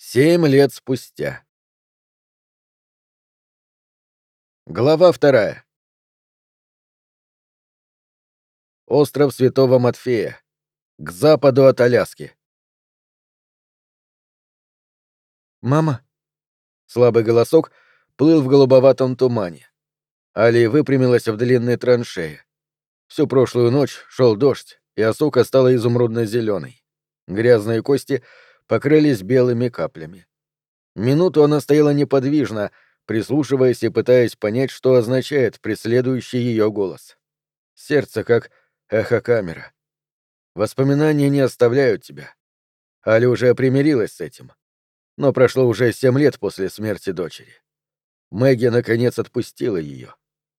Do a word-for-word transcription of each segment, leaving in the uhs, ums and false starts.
Семь лет спустя. Глава вторая. Остров Святого Матфея. К западу от Аляски. «Мама?» Слабый голосок плыл в голубоватом тумане. Али выпрямилась в длинной траншее. Всю прошлую ночь шел дождь, и осока стала изумрудно-зеленой. Грязные кости покрылись белыми каплями. Минуту она стояла неподвижно, прислушиваясь и пытаясь понять, что означает преследующий ее голос. Сердце как эхокамера. Воспоминания не оставляют тебя. Али уже примирилась с этим. Но прошло уже семь лет после смерти дочери. Мэгги наконец отпустила ее.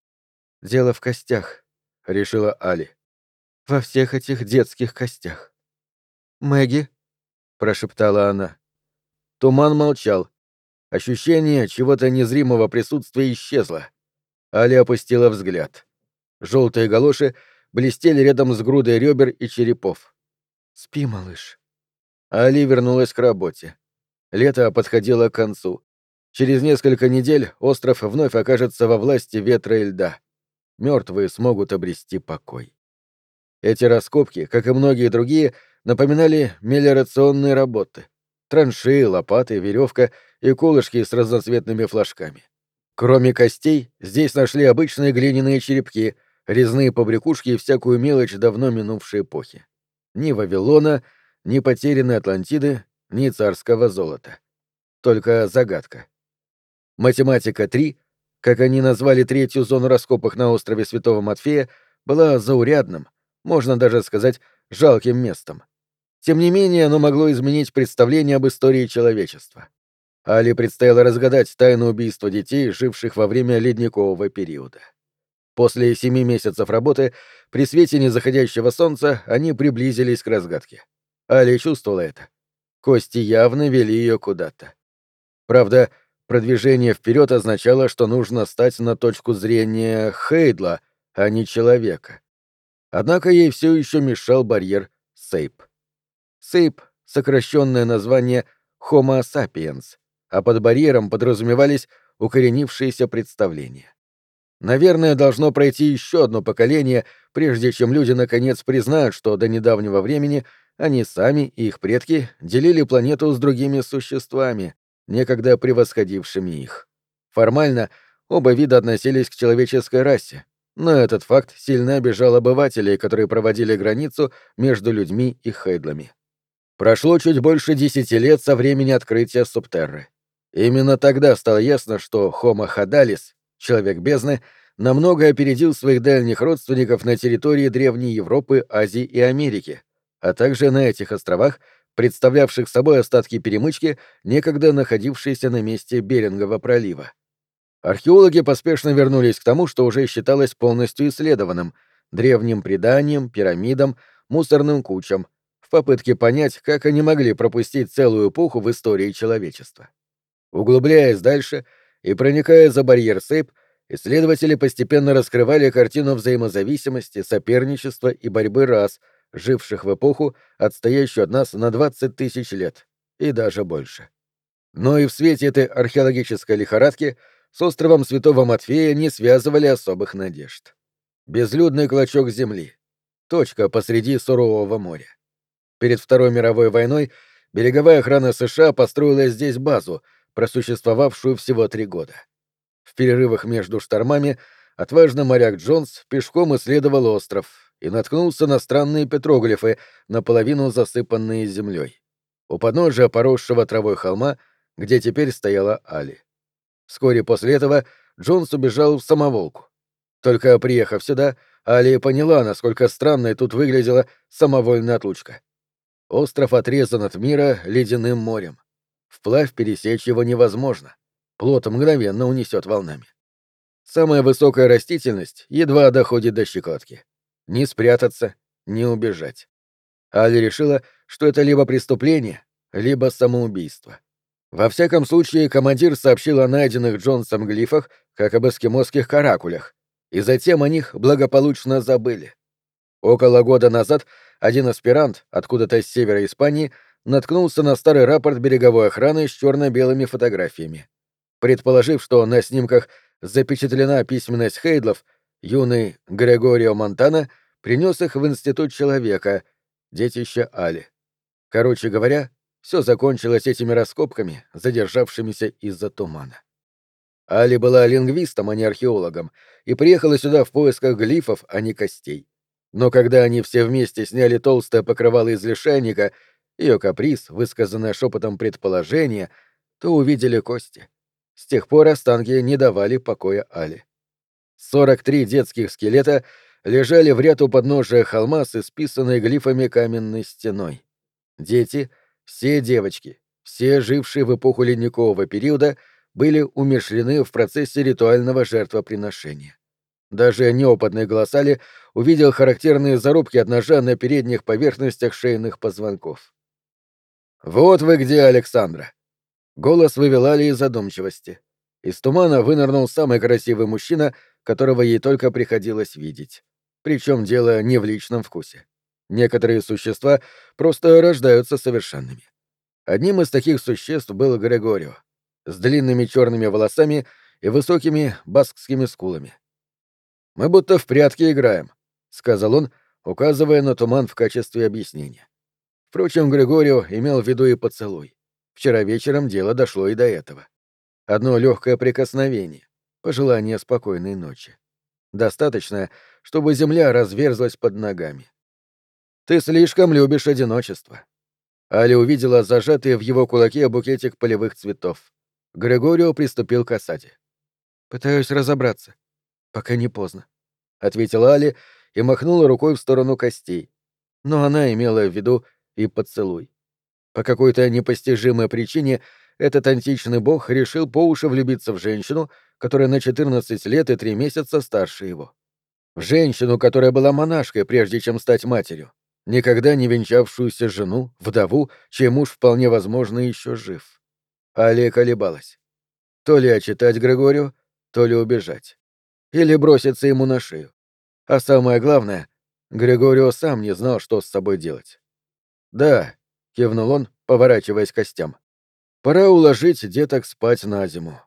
«Дело в костях», — решила Али. «Во всех этих детских костях». «Мэгги?» — прошептала она. Туман молчал. Ощущение чего-то незримого присутствия исчезло. Али опустила взгляд. Желтые галоши блестели рядом с грудой ребер и черепов. «Спи, малыш». Али вернулась к работе. Лето подходило к концу. Через несколько недель остров вновь окажется во власти ветра и льда. Мертвые смогут обрести покой. Эти раскопки, как и многие другие, напоминали мелиорационные работы. Траншеи, лопаты, веревка и колышки с разноцветными флажками. Кроме костей, здесь нашли обычные глиняные черепки, резные побрякушки и всякую мелочь давно минувшей эпохи. Ни Вавилона, ни потерянной Атлантиды, ни царского золота. Только загадка. Математика три, как они назвали третью зону раскопок на острове Святого Матфея, была заурядным, можно даже сказать, жалким местом. Тем не менее, оно могло изменить представление об истории человечества. Али предстояло разгадать тайну убийства детей, живших во время ледникового периода. После семи месяцев работы, при свете незаходящего солнца, они приблизились к разгадке. Али чувствовала это. Кости явно вели ее куда-то. Правда, продвижение вперед означало, что нужно стать на точку зрения Хейдла, а не человека. Однако ей все еще мешал барьер Сейп. Сейп — сокращенное название Homo sapiens, а под барьером подразумевались укоренившиеся представления. Наверное, должно пройти еще одно поколение, прежде чем люди наконец признают, что до недавнего времени они сами и их предки делили планету с другими существами, некогда превосходившими их. Формально оба вида относились к человеческой расе, но этот факт сильно обижал обывателей, которые проводили границу между людьми и хейдлами. Прошло чуть больше десяти лет со времени открытия Субтерры. Именно тогда стало ясно, что Homo hadalis, человек бездны, намного опередил своих дальних родственников на территории Древней Европы, Азии и Америки, а также на этих островах, представлявших собой остатки перемычки, некогда находившейся на месте Берингова пролива. Археологи поспешно вернулись к тому, что уже считалось полностью исследованным — древним преданиям, пирамидам, мусорным кучам, в попытке понять, как они могли пропустить целую эпоху в истории человечества. Углубляясь дальше и проникая за барьер Сейп, исследователи постепенно раскрывали картину взаимозависимости, соперничества и борьбы рас, живших в эпоху, отстоящую от нас на двадцать тысяч лет, и даже больше. Но и в свете этой археологической лихорадки с островом Святого Матфея не связывали особых надежд. Безлюдный клочок земли. Точка посреди сурового моря. Перед Второй мировой войной береговая охрана США построила здесь базу, просуществовавшую всего три года. В перерывах между штормами отважный моряк Джонс пешком исследовал остров и наткнулся на странные петроглифы, наполовину засыпанные землей. У подножия поросшего травой холма, где теперь стояла Али. Вскоре после этого Джонс убежал в самоволку. Только приехав сюда, Али поняла, насколько странной тут выглядела самовольная отлучка. Остров отрезан от мира ледяным морем. Вплавь пересечь его невозможно. Плот мгновенно унесет волнами. Самая высокая растительность едва доходит до щекотки. Ни спрятаться, ни убежать. Али решила, что это либо преступление, либо самоубийство. Во всяком случае, командир сообщил о найденных Джонсом глифах, как об эскимосских каракулях, и затем о них благополучно забыли. Около года назад один аспирант, откуда-то с севера Испании, наткнулся на старый рапорт береговой охраны с черно-белыми фотографиями. Предположив, что на снимках запечатлена письменность Хейдлов, юный Грегорио Монтана принес их в Институт человека, детище Али. Короче говоря, все закончилось этими раскопками, задержавшимися из-за тумана. Али была лингвистом, а не археологом, и приехала сюда в поисках глифов, а не костей. Но когда они все вместе сняли толстое покрывало из лишайника, ее каприз, высказанное шепотом предположение, то увидели кости. С тех пор останки не давали покоя Али. Сорок три детских скелета лежали в ряд у подножия холма с исписанной глифами каменной стеной. Дети, все девочки, все жившие в эпоху ледникового периода, были умерщвлены в процессе ритуального жертвоприношения. Даже неопытный глаз Али увидел характерные зарубки от ножа на передних поверхностях шейных позвонков. «Вот вы где, Александра!» Голос вывел Али из задумчивости. Из тумана вынырнул самый красивый мужчина, которого ей только приходилось видеть. Причем дело не в личном вкусе. Некоторые существа просто рождаются совершенными. Одним из таких существ был Грегорио, с длинными черными волосами и высокими баскскими скулами. «Мы будто в прятки играем», — сказал он, указывая на туман в качестве объяснения. Впрочем, Грегорио имел в виду и поцелуй. Вчера вечером дело дошло и до этого. Одно легкое прикосновение, пожелание спокойной ночи. Достаточно, чтобы земля разверзлась под ногами. «Ты слишком любишь одиночество». Али увидела зажатый в его кулаке букетик полевых цветов. Грегорио приступил к осаде. «Пытаюсь разобраться. Пока не поздно», — ответила Али и махнула рукой в сторону костей. Но она имела в виду и поцелуй. По какой-то непостижимой причине этот античный бог решил по уши влюбиться в женщину, которая на четырнадцать лет и три месяца старше его. В женщину, которая была монашкой, прежде чем стать матерью, никогда не венчавшуюся жену, вдову, чей муж вполне возможно еще жив. Али колебалась. То ли отчитать Грегорию, то ли убежать. Или броситься ему на шею. А самое главное, Грегорио сам не знал, что с собой делать. «Да», — кивнул он, поворачиваясь к костям, — «пора уложить деток спать на зиму».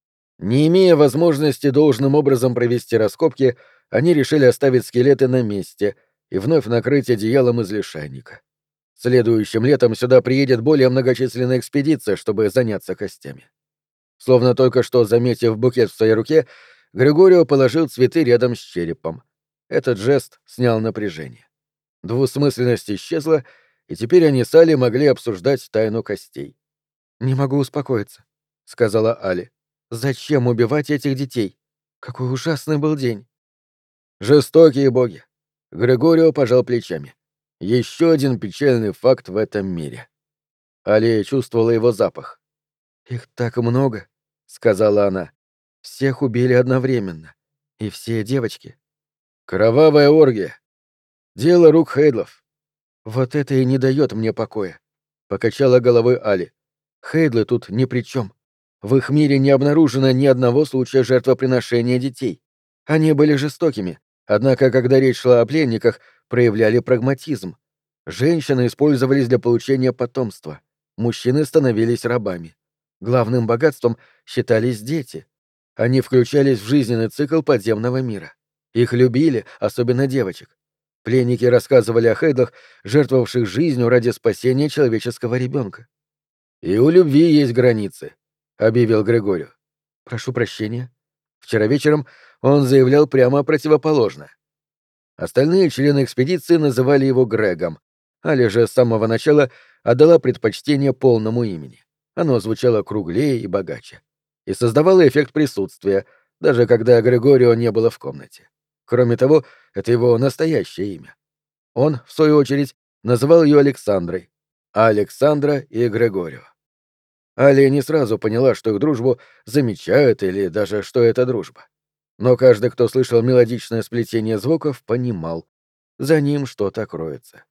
Не имея возможности должным образом провести раскопки, они решили оставить скелеты на месте и вновь накрыть одеялом из лишайника. Следующим летом сюда приедет более многочисленная экспедиция, чтобы заняться костями. Словно только что заметив букет в своей руке, Григорио положил цветы рядом с черепом. Этот жест снял напряжение. Двусмысленность исчезла, и теперь они с Али могли обсуждать тайну костей. «Не могу успокоиться», — сказала Али. «Зачем убивать этих детей? Какой ужасный был день!» «Жестокие боги!» — Григорио пожал плечами. «Еще один печальный факт в этом мире». Али чувствовала его запах. «Их так много», — сказала она. «Всех убили одновременно. И все девочки». «Кровавая оргия. Дело рук Хейдлов». «Вот это и не дает мне покоя», — покачала головой Али. «Хейдлы тут ни при чем. В их мире не обнаружено ни одного случая жертвоприношения детей. Они были жестокими, однако, когда речь шла о пленниках, проявляли прагматизм. Женщины использовались для получения потомства. Мужчины становились рабами. Главным богатством считались дети. Они включались в жизненный цикл подземного мира. Их любили, особенно девочек. Пленники рассказывали о хейдлах, жертвовавших жизнью ради спасения человеческого ребенка. «И у любви есть границы», — объявил Григорио. «Прошу прощения». Вчера вечером он заявлял прямо противоположное. Остальные члены экспедиции называли его Грегом. Али же с самого начала отдала предпочтение полному имени. Оно звучало круглее и богаче. И создавало эффект присутствия, даже когда Григорио не было в комнате. Кроме того, это его настоящее имя. Он, в свою очередь, называл ее Александрой, а Александра и Григорио. Али не сразу поняла, что их дружбу замечают или даже что это дружба. Но каждый, кто слышал мелодичное сплетение звуков, понимал. За ним что-то кроется.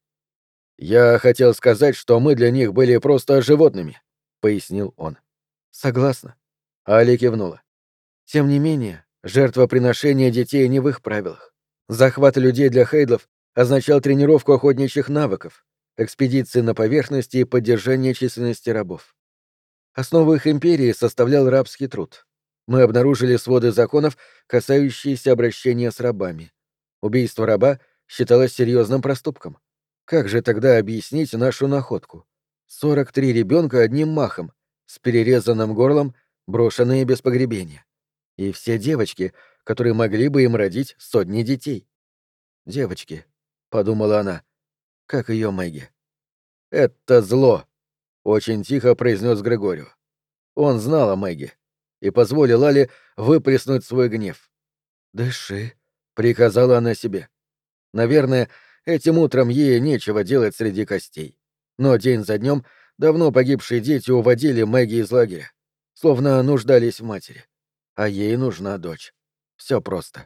«Я хотел сказать, что мы для них были просто животными», — пояснил он. «Согласна». Али кивнула. «Тем не менее, жертвоприношение детей не в их правилах. Захват людей для хейдлов означал тренировку охотничьих навыков, экспедиции на поверхности и поддержание численности рабов. Основу их империи составлял рабский труд. Мы обнаружили своды законов, касающиеся обращения с рабами. Убийство раба считалось серьезным проступком. Как же тогда объяснить нашу находку? Сорок три ребенка одним махом, с перерезанным горлом, брошенные без погребения. И все девочки, которые могли бы им родить сотни детей. «Девочки», — подумала она, — «как ее Мэгги». «Это зло», — очень тихо произнес Грегорио. Он знал о Мэгги и позволил Али выплеснуть свой гнев. «Дыши», — приказала она себе. Наверное, этим утром ей нечего делать среди костей. Но день за днем давно погибшие дети уводили Мэгги из лагеря, словно нуждались в матери. А ей нужна дочь. Все просто.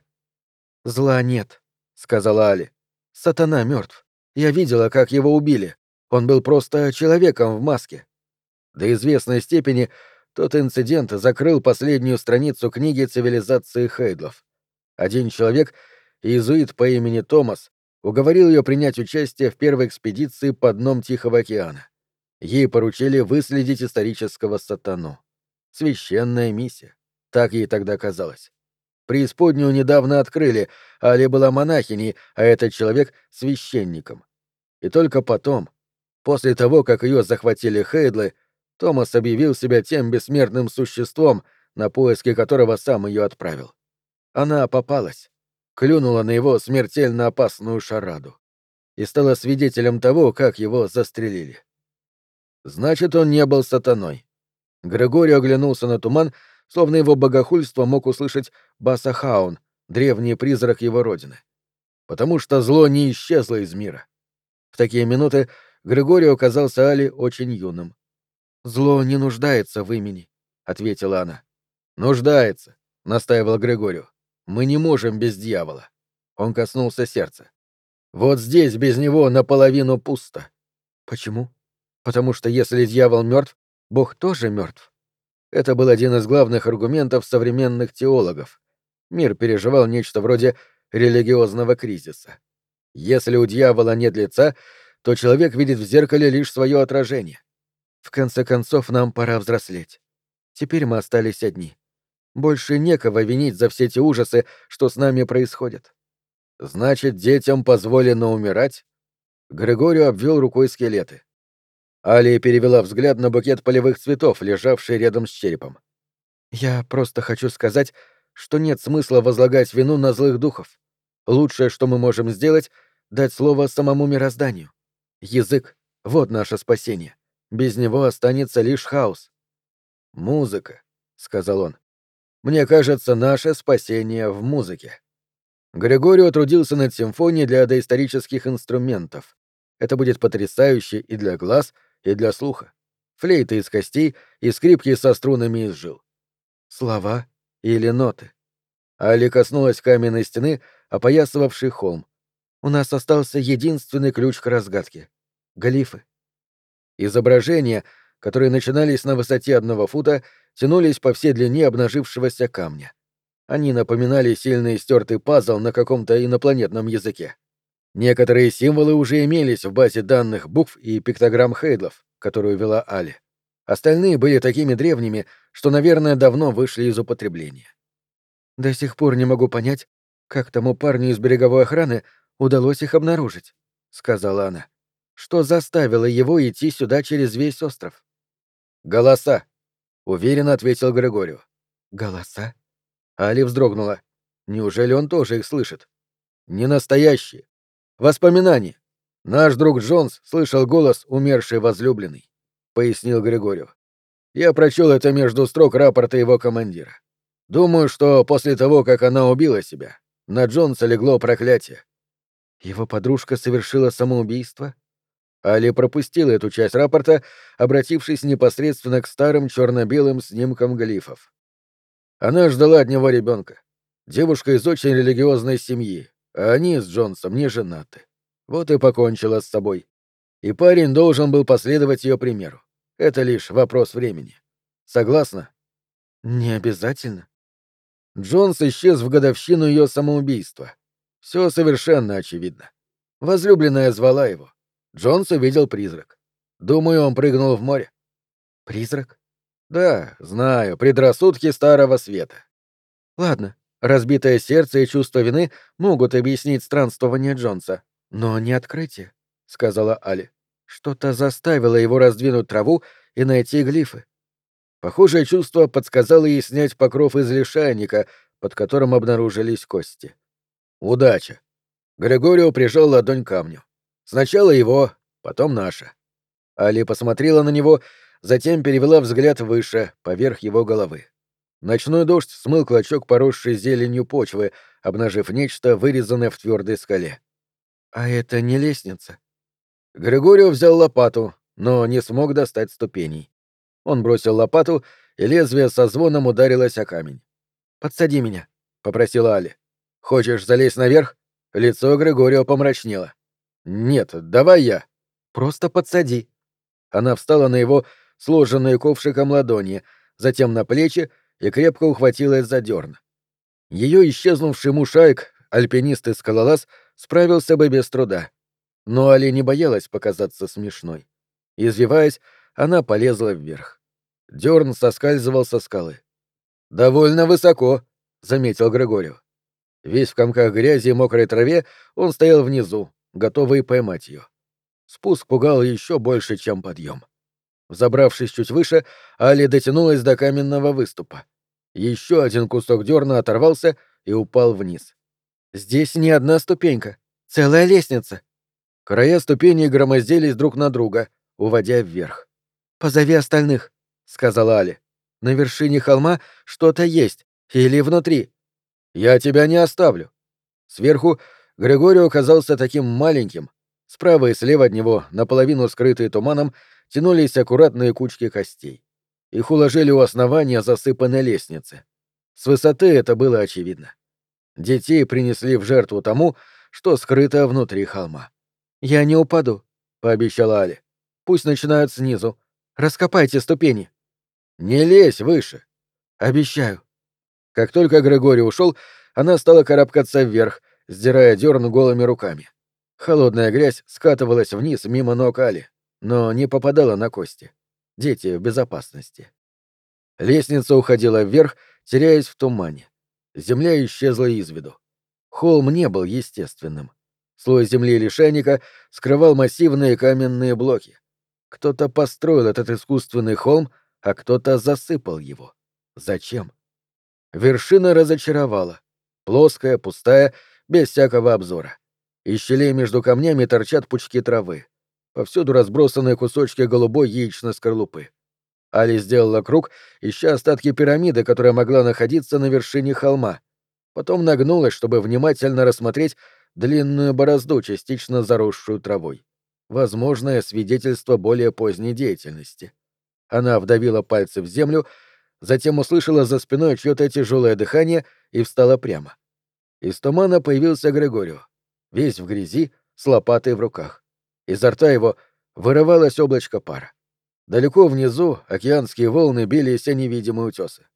«Зла нет», — сказала Али. «Сатана мертв. Я видела, как его убили. Он был просто человеком в маске». До известной степени тот инцидент закрыл последнюю страницу книги цивилизации Хейдлов. Один человек, иезуит по имени Томас, уговорил ее принять участие в первой экспедиции по дном Тихого океана. Ей поручили выследить исторического сатану. Священная миссия. Так ей тогда казалось. Преисподнюю недавно открыли, а Али была монахиней, а этот человек — священником. И только потом, после того, как ее захватили Хейдлы, Томас объявил себя тем бессмертным существом, на поиски которого сам ее отправил. Она попалась, клюнула на его смертельно опасную шараду и стала свидетелем того, как его застрелили. Значит, он не был сатаной. Григорий оглянулся на туман, словно его богохульство мог услышать Басахаун, древний призрак его родины. Потому что зло не исчезло из мира. В такие минуты Григорий оказался Али очень юным. «Зло не нуждается в имени», — ответила она. «Нуждается», — настаивал Григорий. «Мы не можем без дьявола». Он коснулся сердца. «Вот здесь без него наполовину пусто». «Почему?» «Потому что если дьявол мертв, Бог тоже мертв». Это был один из главных аргументов современных теологов. Мир переживал нечто вроде религиозного кризиса. Если у дьявола нет лица, то человек видит в зеркале лишь свое отражение. В конце концов, нам пора взрослеть. Теперь мы остались одни. Больше некого винить за все те ужасы, что с нами происходят. Значит, детям позволено умирать? Григорий обвел рукой скелеты. Алия перевела взгляд на букет полевых цветов, лежавший рядом с черепом. «Я просто хочу сказать, что нет смысла возлагать вину на злых духов. Лучшее, что мы можем сделать, — дать слово самому мирозданию. Язык — вот наше спасение. Без него останется лишь хаос». «Музыка», — сказал он. «Мне кажется, наше спасение в музыке». Григорио трудился над симфонией для доисторических инструментов. Это будет потрясающе и для глаз, и для слуха. Флейты из костей и скрипки со струнами из жил. Слова или ноты. Али коснулась каменной стены, опоясывавшей холм. У нас остался единственный ключ к разгадке — глифы. Изображения, которые начинались на высоте одного фута, тянулись по всей длине обнажившегося камня. Они напоминали сильный стертый пазл на каком-то инопланетном языке. Некоторые символы уже имелись в базе данных букв и пиктограмм Хейдлов, которую вела Али. Остальные были такими древними, что, наверное, давно вышли из употребления. «До сих пор не могу понять, как тому парню из береговой охраны удалось их обнаружить», — сказала она. «Что заставило его идти сюда через весь остров?» «Голоса», — уверенно ответил Григорию. «Голоса?» Али вздрогнула. Неужели он тоже их слышит? «Не настоящие. Воспоминания. Наш друг Джонс слышал голос умершей возлюбленной», — пояснил Григорию. «Я прочел это между строк рапорта его командира. Думаю, что после того, как она убила себя, на Джонса легло проклятие». «Его подружка совершила самоубийство?» Али пропустила эту часть рапорта, обратившись непосредственно к старым черно-белым снимкам глифов. Она ждала от него ребенка. Девушка из очень религиозной семьи, а они с Джонсом не женаты. Вот и покончила с собой. И парень должен был последовать ее примеру. Это лишь вопрос времени. Согласна? Не обязательно. Джонс исчез в годовщину ее самоубийства. Все совершенно очевидно. Возлюбленная звала его. Джонс увидел призрак. Думаю, он прыгнул в море. Призрак? Да, знаю, предрассудки Старого Света. Ладно, разбитое сердце и чувство вины могут объяснить странствование Джонса. Но не открытие, — сказала Али. Что-то заставило его раздвинуть траву и найти глифы. Похожее чувство подсказало ей снять покров из лишайника, под которым обнаружились кости. Удача. Григорио прижал ладонь к камню. Сначала его, потом наша. Али посмотрела на него, затем перевела взгляд выше, поверх его головы. Ночной дождь смыл клочок поросшей зеленью почвы, обнажив нечто, вырезанное в твердой скале. «А это не лестница?» Григорио взял лопату, но не смог достать ступеней. Он бросил лопату, и лезвие со звоном ударилось о камень. «Подсади меня», — попросила Али. «Хочешь залезть наверх?» Лицо Григорио помрачнело. «Нет, давай я». «Просто подсади». Она встала на его сложенные ковшиком ладони, затем на плечи и крепко ухватилась за дерн. Ее исчезнувший мушайк, альпинист и скалолаз, справился бы без труда. Но Али не боялась показаться смешной. Извиваясь, она полезла вверх. Дерн соскальзывал со скалы. «Довольно высоко», — заметил Григорио. Весь в комках грязи и мокрой траве, он стоял внизу, готовый поймать ее. Спуск пугал еще больше, чем подъем. Взобравшись чуть выше, Али дотянулась до каменного выступа. Еще один кусок дерна оторвался и упал вниз. «Здесь не одна ступенька, целая лестница». Края ступеней громоздились друг на друга, уводя вверх. «Позови остальных», — сказала Али. «На вершине холма что-то есть, или внутри». «Я тебя не оставлю». Сверху Григорио оказался таким маленьким. Справа и слева от него, наполовину скрытые туманом, тянулись аккуратные кучки костей. Их уложили у основания засыпанной лестницы. С высоты это было очевидно. Детей принесли в жертву тому, что скрыто внутри холма. «Я не упаду», — пообещала Али. «Пусть начинают снизу. Раскопайте ступени». «Не лезь выше». «Обещаю». Как только Григорий ушел, она стала карабкаться вверх, сдирая дерн голыми руками. Холодная грязь скатывалась вниз мимо ног Али, но не попадала на кости. Дети в безопасности. Лестница уходила вверх, теряясь в тумане. Земля исчезла из виду. Холм не был естественным. Слой земли и лишайника скрывал массивные каменные блоки. Кто-то построил этот искусственный холм, а кто-то засыпал его. Зачем? Вершина разочаровала. Плоская, пустая, без всякого обзора. Из щелей между камнями торчат пучки травы. Повсюду разбросаны кусочки голубой яичной скорлупы. Али сделала круг, ища остатки пирамиды, которая могла находиться на вершине холма. Потом нагнулась, чтобы внимательно рассмотреть длинную борозду, частично заросшую травой. Возможное свидетельство более поздней деятельности. Она вдавила пальцы в землю, затем услышала за спиной чьё-то тяжелое дыхание и встала прямо. Из тумана появился Григорио, весь в грязи, с лопатой в руках. Изо рта его вырывалось облачко пара. Далеко внизу океанские волны бились о невидимые утесы.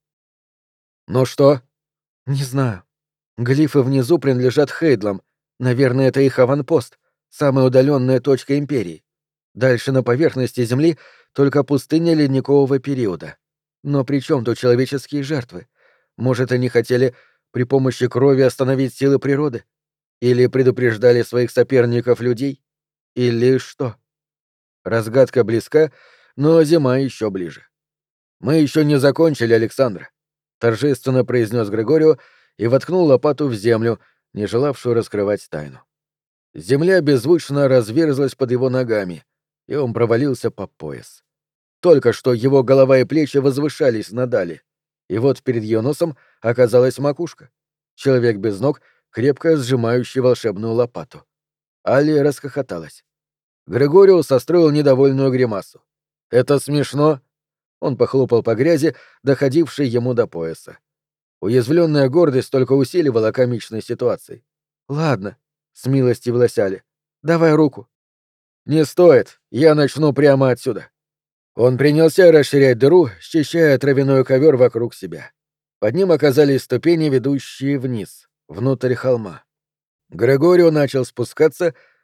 «Ну что?» «Не знаю. Глифы внизу принадлежат Хейдлам. Наверное, это их аванпост, самая удаленная точка Империи. Дальше на поверхности Земли только пустыня ледникового периода. Но при чем тут человеческие жертвы? Может, они хотели при помощи крови остановить силы природы? Или предупреждали своих соперников-людей? Или что? Разгадка близка, но зима еще ближе. «Мы еще не закончили, Александра», — торжественно произнес Григорио и воткнул лопату в землю, не желавшую раскрывать тайну. Земля беззвучно разверзлась под его ногами, и он провалился по пояс. Только что его голова и плечи возвышались надали, и вот перед ее носом оказалась макушка. Человек без ног, крепко сжимающий волшебную лопату. Али расхохоталась. Григорио состроил недовольную гримасу. «Это смешно?» Он похлопал по грязи, доходившей ему до пояса. Уязвленная гордость только усиливала комичной ситуации. «Ладно», — смилостивилась Али, — «давай руку». «Не стоит, я начну прямо отсюда». Он принялся расширять дыру, счищая травяной ковер вокруг себя. Под ним оказались ступени, ведущие вниз, внутрь холма. Григорио начал спускаться,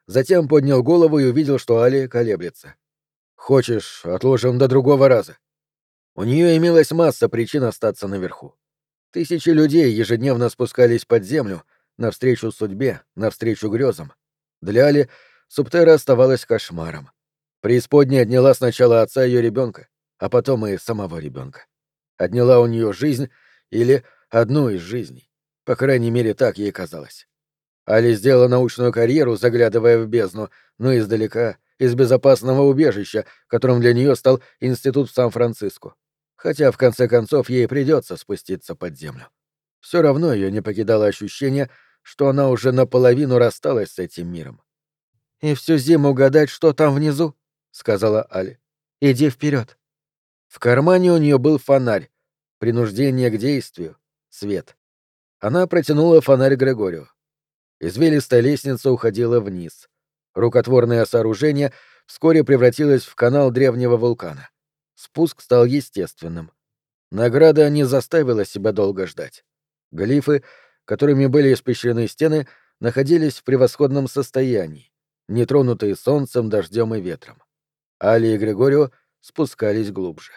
затем поднял голову и увидел, что Али колеблется. «Хочешь, отложим до другого раза?» У нее имелась масса причин остаться наверху. Тысячи людей ежедневно спускались под землю, навстречу судьбе, навстречу грезам. Для Али Субтера оставалась кошмаром. Преисподняя отняла сначала отца ее ребенка, а потом и самого ребенка. Отняла у нее жизнь или одну из жизней. По крайней мере, так ей казалось. Али сделала научную карьеру, заглядывая в бездну, но издалека, из безопасного убежища, которым для нее стал институт в Сан-Франциско. Хотя, в конце концов, ей придется спуститься под землю. Все равно ее не покидало ощущение, что она уже наполовину рассталась с этим миром. «И всю зиму гадать, что там внизу?» — сказала Али. «Иди вперед». В кармане у нее был фонарь, принуждение к действию, свет. Она протянула фонарь Грегорию. Извилистая лестница уходила вниз. Рукотворное сооружение вскоре превратилось в канал древнего вулкана. Спуск стал естественным. Награда не заставила себя долго ждать. Глифы, которыми были испещрены стены, находились в превосходном состоянии, нетронутые солнцем, дождем и ветром. Али и Григорио спускались глубже.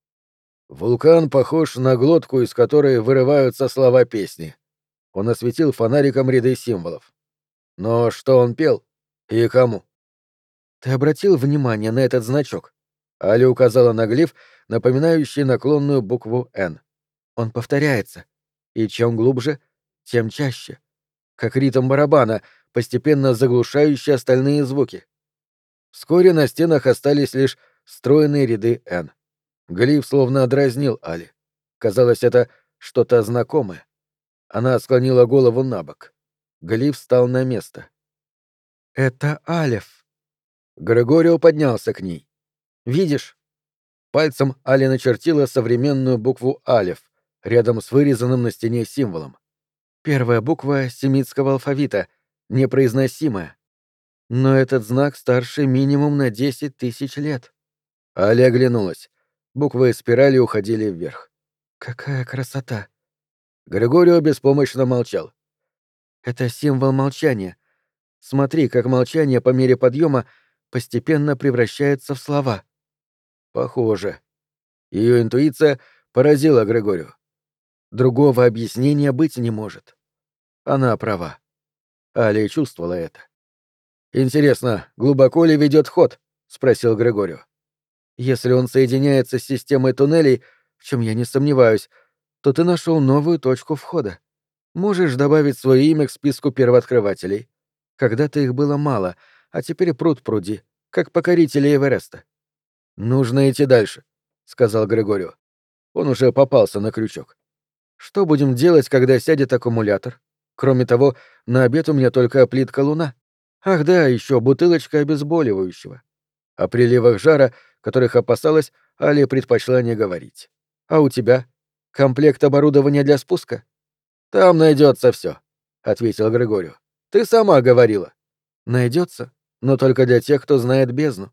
Вулкан похож на глотку, из которой вырываются слова песни. Он осветил фонариком ряды символов. Но что он пел? И кому? Ты обратил внимание на этот значок? Али указала на глиф, напоминающий наклонную букву «Н». Он повторяется. И чем глубже, тем чаще. Как ритм барабана, постепенно заглушающий остальные звуки. Вскоре на стенах остались лишь стройные ряды «Н». Глиф словно дразнил Али. Казалось, это что-то знакомое. Она склонила голову на бок. Глиф встал на место. «Это Алеф». Григорио поднялся к ней. «Видишь?» Пальцем Али начертила современную букву «Алеф» рядом с вырезанным на стене символом. Первая буква семитского алфавита, непроизносимая. Но этот знак старше минимум на десять тысяч лет. Али оглянулась. Буквы спирали уходили вверх. «Какая красота!» Григорио беспомощно молчал. «Это символ молчания. Смотри, как молчание по мере подъема постепенно превращается в слова». «Похоже». Ее интуиция поразила Григорио. Другого объяснения быть не может. Она права. Али чувствовала это. «Интересно, глубоко ли ведет ход?» — спросил Григорио. «Если он соединяется с системой туннелей, в чем я не сомневаюсь, то ты нашел новую точку входа. Можешь добавить свое имя к списку первооткрывателей. Когда-то их было мало, а теперь пруд пруди, как покорители Эвереста». «Нужно идти дальше», — сказал Григорио. Он уже попался на крючок. «Что будем делать, когда сядет аккумулятор? Кроме того, на обед у меня только плитка луна. Ах да, еще бутылочка обезболивающего». О приливах жара, которых опасалась, Али предпочла не говорить. «А у тебя? Комплект оборудования для спуска?» «Там найдется все», — ответил Григорио. «Ты сама говорила». «Найдется, но только для тех, кто знает бездну».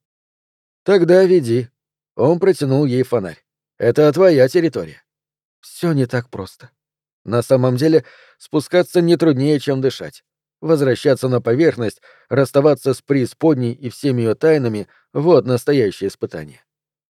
«Тогда веди». Он протянул ей фонарь. «Это твоя территория». Все не так просто. На самом деле, спускаться не труднее, чем дышать. Возвращаться на поверхность, расставаться с преисподней и всеми ее тайнами — вот настоящее испытание.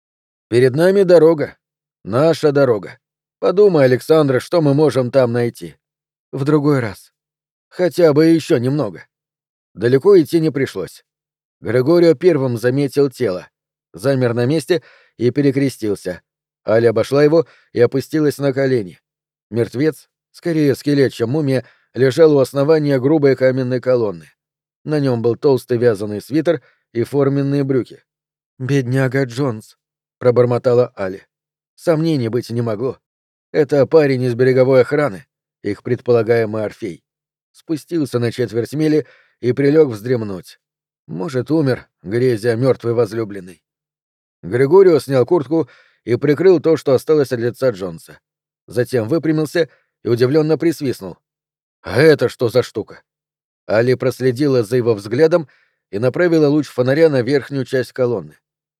Перед нами дорога. Наша дорога. Подумай, Александра, что мы можем там найти. В другой раз. Хотя бы еще немного. Далеко идти не пришлось. Григорио первым заметил тело. Замер на месте и перекрестился. Аля обошла его и опустилась на колени. Мертвец, скорее скелет, чем мумия, лежал у основания грубой каменной колонны. На нем был толстый вязаный свитер и форменные брюки. «Бедняга Джонс», — пробормотала Али. Сомнений быть не могло. Это парень из береговой охраны, их предполагаемый Орфей. Спустился на четверть мили и прилег вздремнуть. Может, умер, грезя мертвый возлюбленный. Григорио снял куртку и прикрыл то, что осталось от лица Джонса. Затем выпрямился и удивленно присвистнул. «А это что за штука?» Али проследила за его взглядом и направила луч фонаря на верхнюю часть колонны.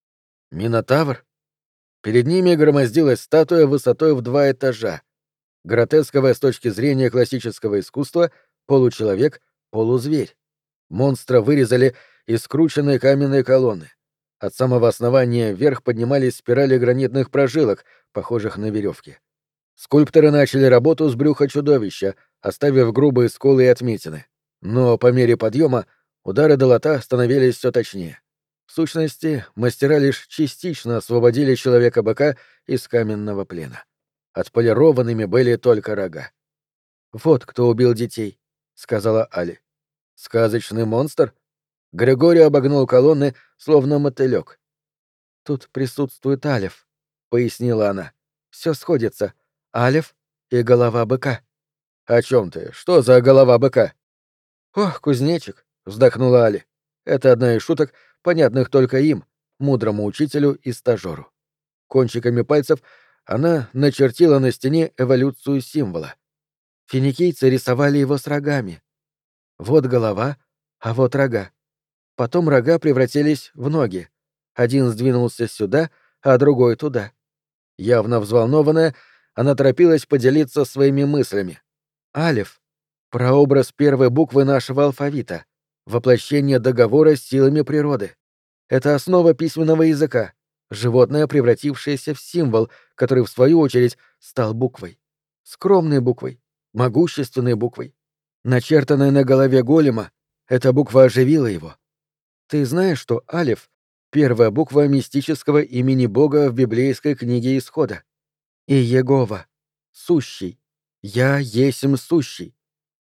«Минотавр?» Перед ними громоздилась статуя высотой в два этажа. Гротесковая с точки зрения классического искусства, получеловек, полузверь. Монстра вырезали из скрученной каменной колонны. От самого основания вверх поднимались спирали гранитных прожилок, похожих на веревки. Скульпторы начали работу с брюха чудовища, оставив грубые сколы и отметины. Но по мере подъема удары долота становились все точнее. В сущности, мастера лишь частично освободили человека-быка из каменного плена. Отполированными были только рога. «Вот кто убил детей», — сказала Али. «Сказочный монстр?» Григорий обогнул колонны, словно мотылёк. «Тут присутствует Алеф», — пояснила она. «Все сходится. Алеф и голова быка». «О чем ты? Что за голова быка?» «Ох, кузнечик», — вздохнула Али. «Это одна из шуток, понятных только им, мудрому учителю и стажеру». Кончиками пальцев она начертила на стене эволюцию символа. Финикийцы рисовали его с рогами. Вот голова, а вот рога. Потом рога превратились в ноги. Один сдвинулся сюда, а другой туда. Явно взволнованная, она торопилась поделиться своими мыслями. Алеф — прообраз первой буквы нашего алфавита, воплощение договора с силами природы. Это основа письменного языка, животное, превратившееся в символ, который, в свою очередь, стал буквой. Скромной буквой, могущественной буквой. Начертанная на голове голема, эта буква оживила его. Ты знаешь, что Алеф — первая буква мистического имени Бога в библейской книге Исхода? И Егова — сущий. Я есмь сущий.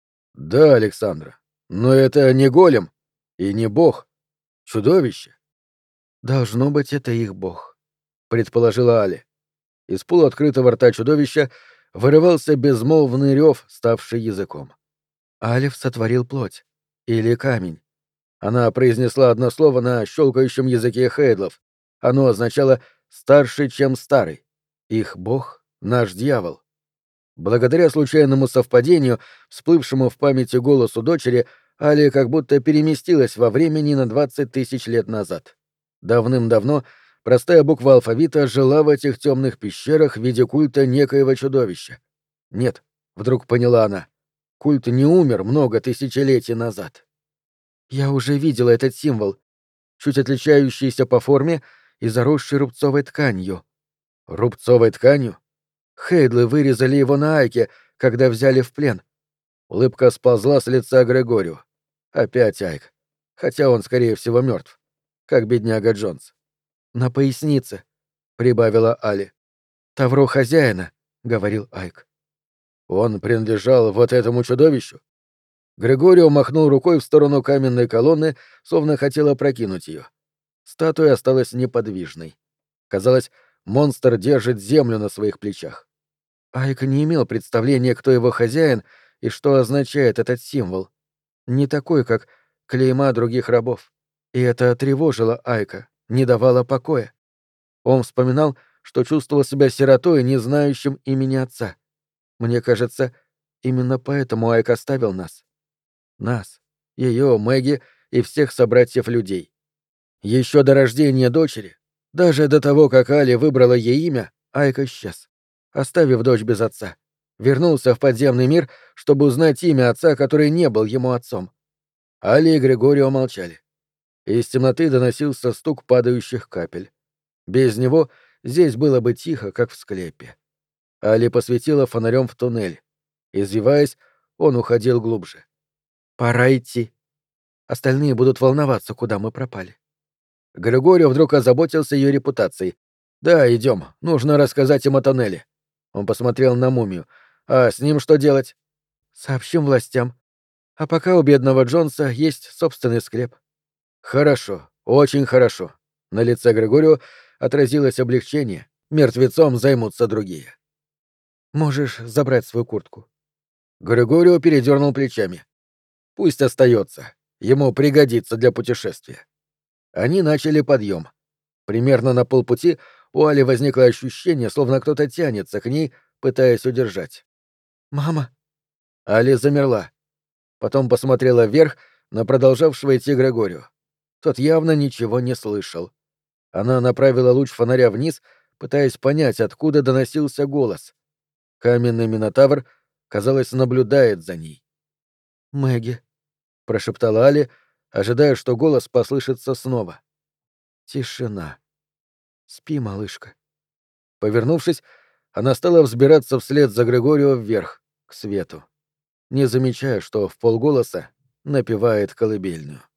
Да, Александра, но это не голем и не бог. Чудовище. Должно быть, это их бог, предположила Али. Из полуоткрытого рта чудовища вырывался безмолвный рев, ставший языком. Алеф сотворил плоть. Или камень. Она произнесла одно слово на щелкающем языке хейдлов. Оно означало «старше, чем старый». Их бог — наш дьявол. Благодаря случайному совпадению, всплывшему в памяти голосу дочери, Али как будто переместилась во времени на двадцать тысяч лет назад. Давным-давно простая буква алфавита жила в этих темных пещерах в виде культа некоего чудовища. Нет, вдруг поняла она, культ не умер много тысячелетий назад. Я уже видела этот символ, чуть отличающийся по форме и заросший рубцовой тканью. Рубцовой тканью? Хейдлы вырезали его на Айке, когда взяли в плен. Улыбка сползла с лица Грегорию. Опять Айк. Хотя он, скорее всего, мертв. Как бедняга Джонс. «На пояснице», — прибавила Али. «Тавро хозяина», — говорил Айк. «Он принадлежал вот этому чудовищу?» Григорио махнул рукой в сторону каменной колонны, словно хотел опрокинуть ее. Статуя осталась неподвижной. Казалось, монстр держит землю на своих плечах. Айк не имел представления, кто его хозяин и что означает этот символ. Не такой, как клейма других рабов. И это тревожило Айка, не давало покоя. Он вспоминал, что чувствовал себя сиротой, не знающим имени отца. Мне кажется, именно поэтому Айк оставил нас. Нас, ее, Мэгги и всех собратьев людей. Еще до рождения дочери, даже до того, как Али выбрала ей имя, Айк исчез, оставив дочь без отца. Вернулся в подземный мир, чтобы узнать имя отца, который не был ему отцом. Али и Григорио молчали. Из темноты доносился стук падающих капель. Без него здесь было бы тихо, как в склепе. Али посветила фонарем в туннель. Извиваясь, он уходил глубже. «Пора идти. Остальные будут волноваться, куда мы пропали». Григорио вдруг озаботился ее репутацией. «Да, идем. Нужно рассказать им о тоннеле». Он посмотрел на мумию. «А с ним что делать?» «Сообщим властям. А пока у бедного Джонса есть собственный склеп». «Хорошо. Очень хорошо». На лице Григорио отразилось облегчение. Мертвецом займутся другие. «Можешь забрать свою куртку». Григорио передернул плечами. «Пусть остается. Ему пригодится для путешествия». Они начали подъем. Примерно на полпути у Али возникло ощущение, словно кто-то тянется к ней, пытаясь удержать. «Мама!» Али замерла. Потом посмотрела вверх на продолжавшего идти Григорию. Тот явно ничего не слышал. Она направила луч фонаря вниз, пытаясь понять, откуда доносился голос. Каменный минотавр, казалось, наблюдает за ней. «Мэгги», — прошептала Али, ожидая, что голос послышится снова. Тишина. Спи, малышка. Повернувшись, она стала взбираться вслед за Григорио вверх, к свету, не замечая, что вполголоса напевает колыбельную.